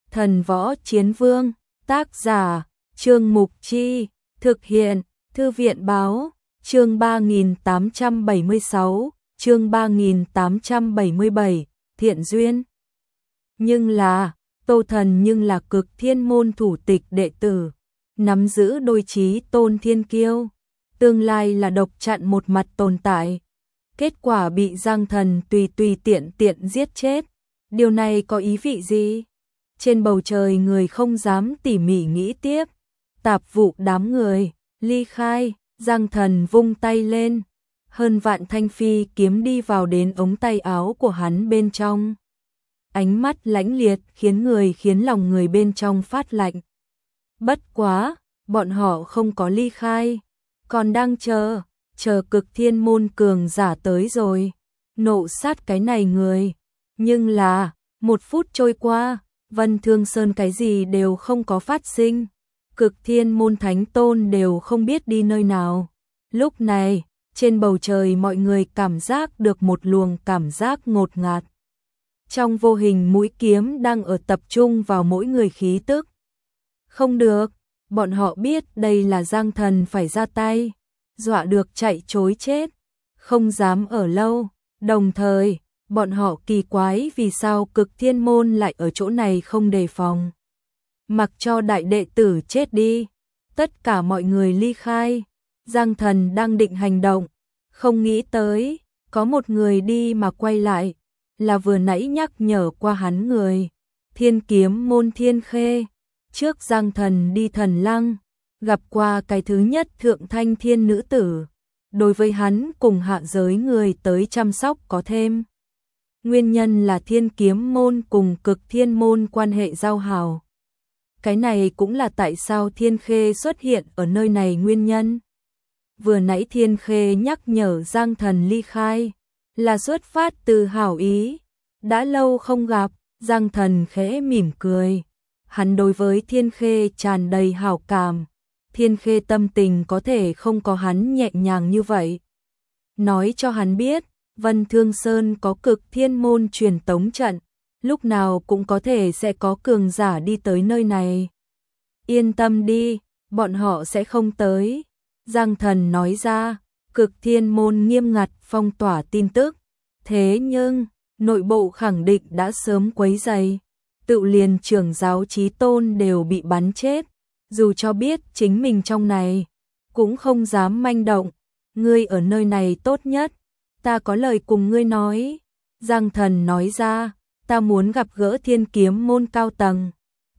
Thần Võ Chiến Vương, tác giả, Trương Mục Chi, thực hiện, Thư viện Báo, chương 3876, chương 3877, Thiện Duyên. Nhưng là, Tô Thần nhưng là Cực Thiên môn thủ tịch đệ tử, nắm giữ đôi chí tôn thiên kiêu, tương lai là độc chặn một mặt tồn tại. Kết quả bị Giang Thần tùy tiện giết chết. Điều này có ý vị gì? Trên bầu trời người không dám tỉ mỉ nghĩ tiếp. Tạp vụ đám người, ly khai, Giang Thần vung tay lên. Hơn vạn thanh phi kiếm đi vào đến ống tay áo của hắn bên trong. Ánh mắt lãnh liệt khiến lòng người bên trong phát lạnh. Bất quá, bọn họ không có ly khai, còn đang chờ Cực Thiên môn cường giả tới rồi, nộ sát cái này người. Nhưng là, 1 phút trôi qua, Vân Thương Sơn cái gì đều không có phát sinh. Cực Thiên môn thánh tôn đều không biết đi nơi nào. Lúc này, trên bầu trời mọi người cảm giác được một luồng cảm giác ngột ngạt. Trong vô hình mũi kiếm đang ở tập trung vào mỗi người khí tức. Không được, bọn họ biết đây là Giang Thần phải ra tay, dọa được chạy trối chết, không dám ở lâu. Đồng thời, bọn họ kỳ quái vì sao Cực Thiên môn lại ở chỗ này không đề phòng. Mặc cho đại đệ tử chết đi, tất cả mọi người ly khai. Giang Thần đang định hành động, không nghĩ tới, có một người đi mà quay lại, là vừa nãy nhắc nhở qua hắn người. Thiên Kiếm môn Thiên Khê, trước Giang Thần đi Thần Lăng, gặp qua cái thứ nhất thượng thanh thiên nữ tử. Đối với hắn cùng hạ giới người tới chăm sóc có thêm. Nguyên nhân là Thiên Kiếm môn cùng Cực Thiên môn quan hệ giao hảo. Cái này cũng là tại sao Thiên Khê xuất hiện ở nơi này nguyên nhân. Vừa nãy Thiên Khê nhắc nhở Giang Thần ly khai, là xuất phát từ hảo ý. Đã lâu không gặp, Giang Thần khẽ mỉm cười. Hắn đối với Thiên Khê tràn đầy hảo cảm. Thiên Khê tâm tình có thể không có hắn nhẹ nhàng như vậy. Nói cho hắn biết, Vân Thương Sơn có Cực Thiên môn truyền tống trận, lúc nào cũng có thể sẽ có cường giả đi tới nơi này. Yên tâm đi, bọn họ sẽ không tới. Giang Thần nói ra, Cực Thiên môn nghiêm ngặt phong tỏa tin tức. Thế nhưng, nội bộ khẳng định đã sớm quấy rầy. Tự liền trưởng giáo chí tôn đều bị bắn chết. Dù cho biết chính mình trong này, cũng không dám manh động. Ngươi ở nơi này tốt nhất, ta có lời cùng ngươi nói. Giang Thần nói ra, ta muốn gặp gỡ Thiên Kiếm môn cao tầng.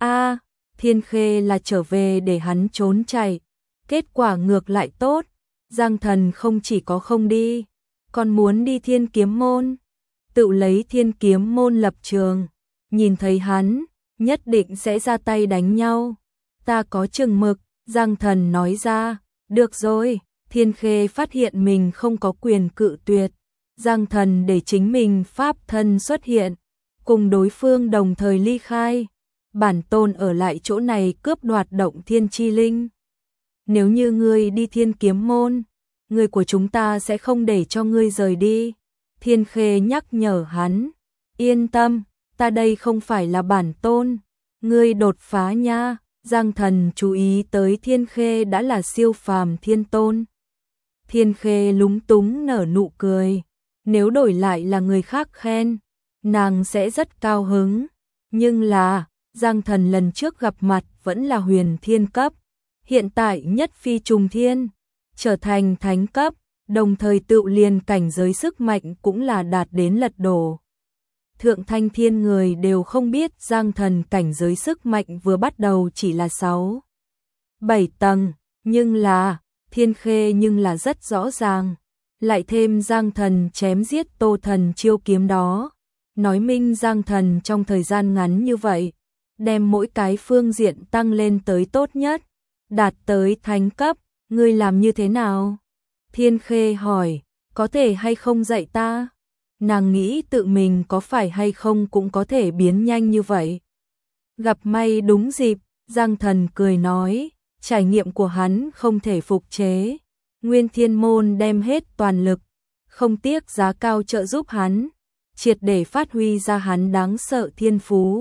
Thiên Khê là trở về để hắn trốn chạy. Kết quả ngược lại tốt. Giang Thần không chỉ có không đi, còn muốn đi Thiên Kiếm môn. Tự lấy Thiên Kiếm môn lập trường. Nhìn thấy hắn, nhất định sẽ ra tay đánh nhau. Ta có chừng mực, Giang Thần nói ra. Được rồi, Thiên Khê phát hiện mình không có quyền cự tuyệt. Giang Thần để chính mình pháp thân xuất hiện, cùng đối phương đồng thời ly khai. Bản tôn ở lại chỗ này cướp đoạt động thiên chi linh. Nếu như ngươi đi Thiên Kiếm môn, người của chúng ta sẽ không để cho ngươi rời đi. Thiên Khê nhắc nhở hắn. Yên tâm, ta đây không phải là bản tôn. Ngươi đột phá nha. Giang Thần chú ý tới Thiên Khê đã là siêu phàm thiên tôn. Thiên Khê lúng túng nở nụ cười. Nếu đổi lại là người khác khen, nàng sẽ rất cao hứng. Nhưng là, Giang Thần lần trước gặp mặt vẫn là huyền thiên cấp. Hiện tại nhất phi trùng thiên, trở thành thánh cấp, đồng thời tự liền cảnh giới sức mạnh cũng là đạt đến lật đổ. Thượng thanh thiên người đều không biết Giang Thần cảnh giới sức mạnh vừa bắt đầu chỉ là 6, 7 tầng, nhưng là, Thiên Khê nhưng là rất rõ ràng. Lại thêm Giang Thần chém giết Tô Thần chiêu kiếm đó. Nói minh Giang Thần trong thời gian ngắn như vậy, đem mỗi cái phương diện tăng lên tới tốt nhất, đạt tới thánh cấp. Ngươi làm như thế nào? Thiên Khê hỏi, có thể hay không dạy ta? Nàng nghĩ tự mình có phải hay không cũng có thể biến nhanh như vậy. Gặp may đúng dịp, Giang Thần cười nói, trải nghiệm của hắn không thể phục chế. Nguyên Thiên môn đem hết toàn lực, không tiếc giá cao trợ giúp hắn, triệt để phát huy ra hắn đáng sợ thiên phú.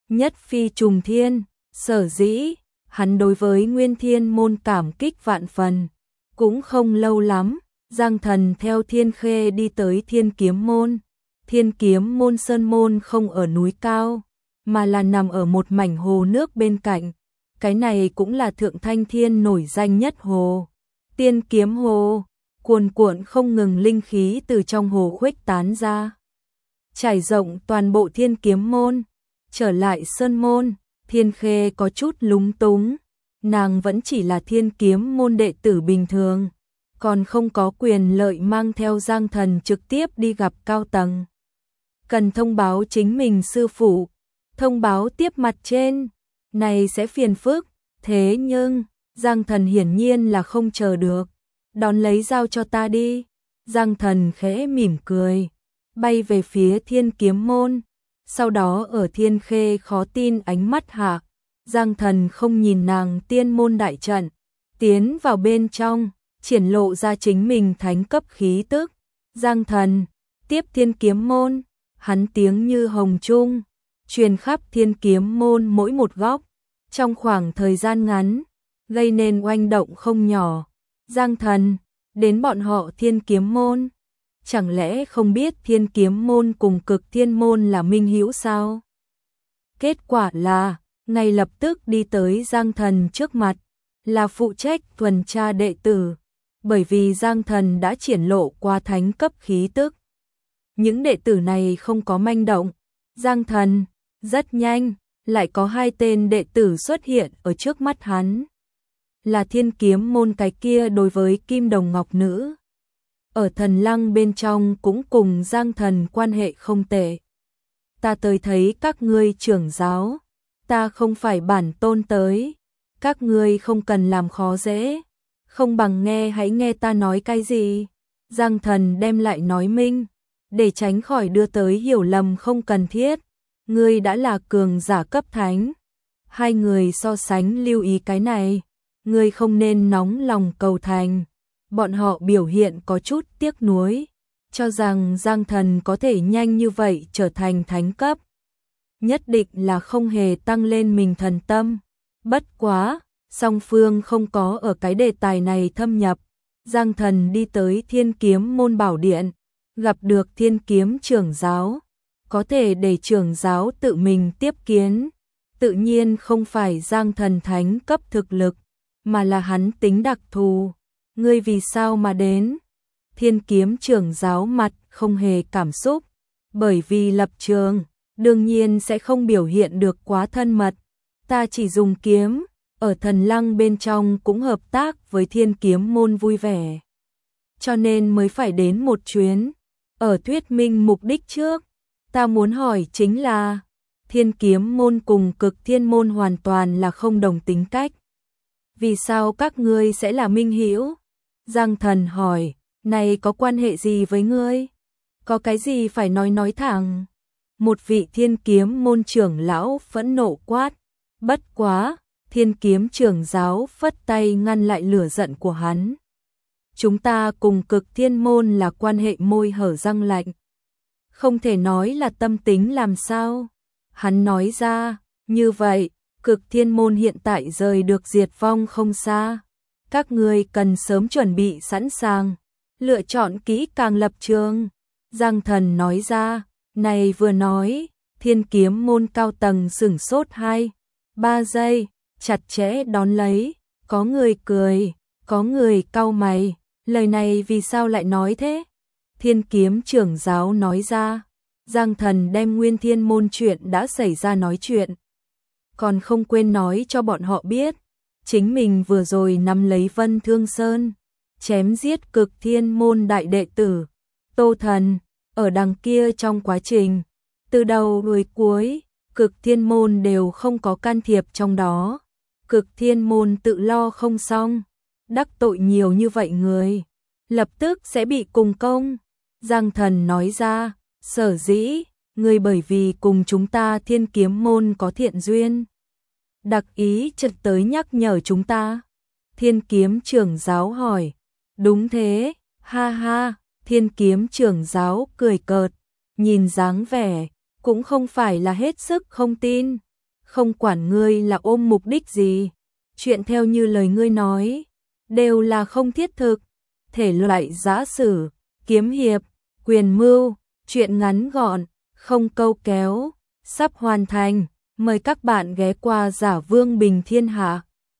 nhất phi trùng thiên, sở dĩ, hắn đối với Nguyên Thiên Môn cảm kích vạn phần. Cũng không lâu lắm, Giang Thần theo Thiên Khê đi tới Thiên Kiếm Môn. Thiên Kiếm Môn sơn môn không ở núi cao, mà là nằm ở một mảnh hồ nước bên cạnh. Cái này cũng là Thượng Thanh Thiên nổi danh nhất hồ. Tiên Kiếm Hồ, cuồn cuộn không ngừng linh khí từ trong hồ khuếch tán ra, trải rộng toàn bộ Thiên Kiếm Môn. Trở lại sơn môn, Thiên Khê có chút lúng túng, nàng vẫn chỉ là Thiên Kiếm Môn đệ tử bình thường, còn không có quyền lợi mang theo Giang Thần trực tiếp đi gặp cao tầng. Cần thông báo chính mình sư phụ, thông báo tiếp mặt trên, này sẽ phiền phức. Thế nhưng, Giang Thần hiển nhiên là không chờ được. Đón lấy giao cho ta đi. Giang Thần khẽ mỉm cười, bay về phía Thiên Kiếm Môn. Sau đó ở Thiên Khê khó tin ánh mắt hạ, Giang Thần không nhìn nàng tiên môn đại trận, tiến vào bên trong, triển lộ ra chính mình thánh cấp khí tức. Giang Thần, tiếp Thiên Kiếm Môn, hắn tiếng như hồng trung, truyền khắp Thiên Kiếm Môn mỗi một góc. Trong khoảng thời gian ngắn, gây nên oanh động không nhỏ. Giang Thần, đến bọn họ Thiên Kiếm Môn. Chẳng lẽ không biết Thiên Kiếm Môn cùng Cực Thiên Môn là minh hữu sao? Kết quả là, ngay lập tức đi tới Giang Thần trước mặt, là phụ trách tuần tra đệ tử. Bởi vì Giang Thần đã triển lộ qua thánh cấp khí tức. Những đệ tử này không có manh động. Giang Thần, rất nhanh, lại có 2 tên đệ tử xuất hiện ở trước mắt hắn. Là Thiên Kiếm Môn cái kia đối với Kim Đồng Ngọc Nữ. Ở Thần Lăng bên trong cũng cùng Giang Thần quan hệ không tệ. Ta tới thấy các ngươi trưởng giáo, ta không phải bản tôn tới, các ngươi không cần làm khó dễ, không bằng hãy nghe ta nói cái gì. Giang Thần đem lại nói minh, để tránh khỏi đưa tới hiểu lầm không cần thiết. Ngươi đã là cường giả cấp thánh. 2 người so sánh lưu ý cái này, ngươi không nên nóng lòng cầu thành. Bọn họ biểu hiện có chút tiếc nuối, cho rằng Giang Thần có thể nhanh như vậy trở thành thánh cấp. Nhất định là không hề tăng lên mình thần tâm. Bất quá, song phương không có ở cái đề tài này thâm nhập. Giang Thần đi tới Thiên Kiếm Môn bảo điện, gặp được Thiên Kiếm trưởng giáo. Có thể để trưởng giáo tự mình tiếp kiến, tự nhiên không phải Giang Thần thánh cấp thực lực, mà là hắn tính đặc thù. Ngươi vì sao mà đến? Thiên Kiếm trưởng giáo mặt không hề cảm xúc, bởi vì lập trường, đương nhiên sẽ không biểu hiện được quá thân mật. Ta chỉ dùng kiếm, ở Thần Lăng bên trong cũng hợp tác với Thiên Kiếm Môn vui vẻ. Cho nên mới phải đến một chuyến. Ở thuyết minh mục đích trước, ta muốn hỏi chính là, Thiên Kiếm Môn cùng Cực Thiên Môn hoàn toàn là không đồng tính cách. Vì sao các ngươi sẽ là minh hữu? Giang Thần hỏi, này có quan hệ gì với ngươi? Có cái gì phải nói thẳng? Một vị Thiên Kiếm Môn trưởng lão phẫn nộ quát. Bất quá, Thiên Kiếm trưởng giáo phất tay ngăn lại lửa giận của hắn. Chúng ta cùng Cực Thiên Môn là quan hệ môi hở răng lạnh. Không thể nói là tâm tính làm sao? Hắn nói ra, như vậy, Cực Thiên Môn hiện tại rời được diệt vong không xa. Các ngươi cần sớm chuẩn bị sẵn sàng, lựa chọn kỹ càng lập trường. Giang Thần nói ra, này vừa nói, Thiên Kiếm Môn cao tầng sửng sốt 2-3 giây, chặt chẽ đón lấy, có người cười, có người cau mày, lời này vì sao lại nói thế? Thiên Kiếm trưởng giáo nói ra, Giang Thần đem Nguyên Thiên Môn chuyện đã xảy ra nói chuyện. Còn không quên nói cho bọn họ biết, chính mình vừa rồi nắm lấy Vân Thương Sơn, chém giết Cực Thiên Môn đại đệ tử, Tô Thần, ở đằng kia trong quá trình, từ đầu đuôi cuối, Cực Thiên Môn đều không có can thiệp trong đó. Cực Thiên Môn tự lo không xong, đắc tội nhiều như vậy người, lập tức sẽ bị cùng công. Giang Thần nói ra, sở dĩ, người bởi vì cùng chúng ta Thiên Kiếm Môn có thiện duyên, đặc ý chợt tới nhắc nhở chúng ta. Thiên Kiếm trưởng giáo hỏi, đúng thế, ha ha. Thiên Kiếm trưởng giáo cười cợt, nhìn dáng vẻ, cũng không phải là hết sức không tin. không quản ngươi là ôm mục đích gì. Chuyện theo như lời ngươi nói, đều là không thiết thực. Thể loại giã sử, kiếm hiệp, quyền mưu, chuyện ngắn gọn, không câu kéo, sắp hoàn thành. Mời các bạn ghé qua Giả Vương Bình Thiên Hạ.